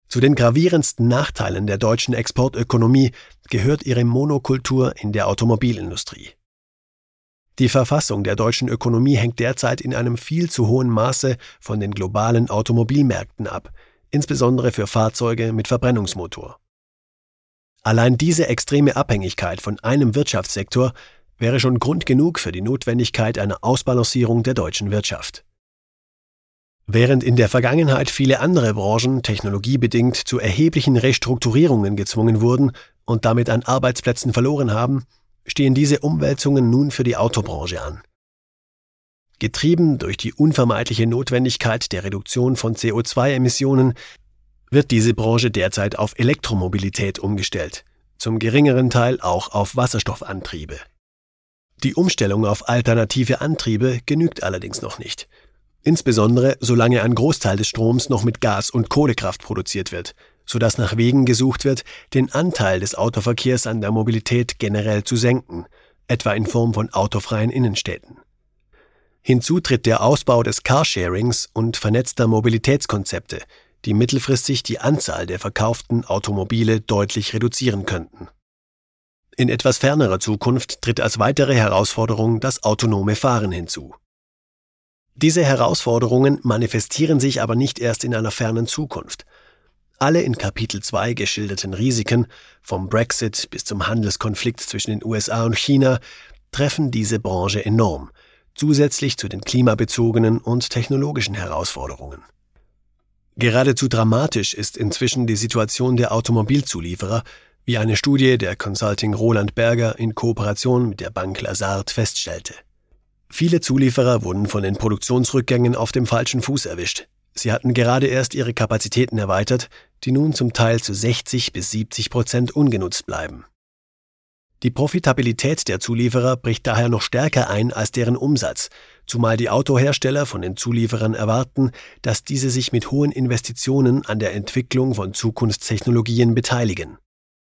Zu den gravierendsten Nachteilen der deutschen Exportökonomie gehört ihre Monokultur in der Automobilindustrie. Die Verfassung der deutschen Ökonomie hängt derzeit in einem viel zu hohen Maße von den globalen Automobilmärkten ab, insbesondere für Fahrzeuge mit Verbrennungsmotor. Allein diese extreme Abhängigkeit von einem Wirtschaftssektor wäre schon Grund genug für die Notwendigkeit einer Ausbalancierung der deutschen Wirtschaft. Während in der Vergangenheit viele andere Branchen technologiebedingt zu erheblichen Restrukturierungen gezwungen wurden und damit an Arbeitsplätzen verloren haben, stehen diese Umwälzungen nun für die Autobranche an. Getrieben durch die unvermeidliche Notwendigkeit der Reduktion von CO2-Emissionen wird diese Branche derzeit auf Elektromobilität umgestellt, zum geringeren Teil auch auf Wasserstoffantriebe. Die Umstellung auf alternative Antriebe genügt allerdings noch nicht. Insbesondere solange ein Großteil des Stroms noch mit Gas- und Kohlekraft produziert wird, sodass nach Wegen gesucht wird, den Anteil des Autoverkehrs an der Mobilität generell zu senken, etwa in Form von autofreien Innenstädten. Hinzu tritt der Ausbau des Carsharings und vernetzter Mobilitätskonzepte, die mittelfristig die Anzahl der verkauften Automobile deutlich reduzieren könnten. In etwas fernerer Zukunft tritt als weitere Herausforderung das autonome Fahren hinzu. Diese Herausforderungen manifestieren sich aber nicht erst in einer fernen Zukunft. Alle in Kapitel 2 geschilderten Risiken, vom Brexit bis zum Handelskonflikt zwischen den USA und China, treffen diese Branche enorm, zusätzlich zu den klimabezogenen und technologischen Herausforderungen. Geradezu dramatisch ist inzwischen die Situation der Automobilzulieferer, wie eine Studie der Consulting Roland Berger in Kooperation mit der Bank Lazard feststellte. Viele Zulieferer wurden von den Produktionsrückgängen auf dem falschen Fuß erwischt. Sie hatten gerade erst ihre Kapazitäten erweitert, die nun zum Teil zu 60-70% ungenutzt bleiben. Die Profitabilität der Zulieferer bricht daher noch stärker ein als deren Umsatz, zumal die Autohersteller von den Zulieferern erwarten, dass diese sich mit hohen Investitionen an der Entwicklung von Zukunftstechnologien beteiligen.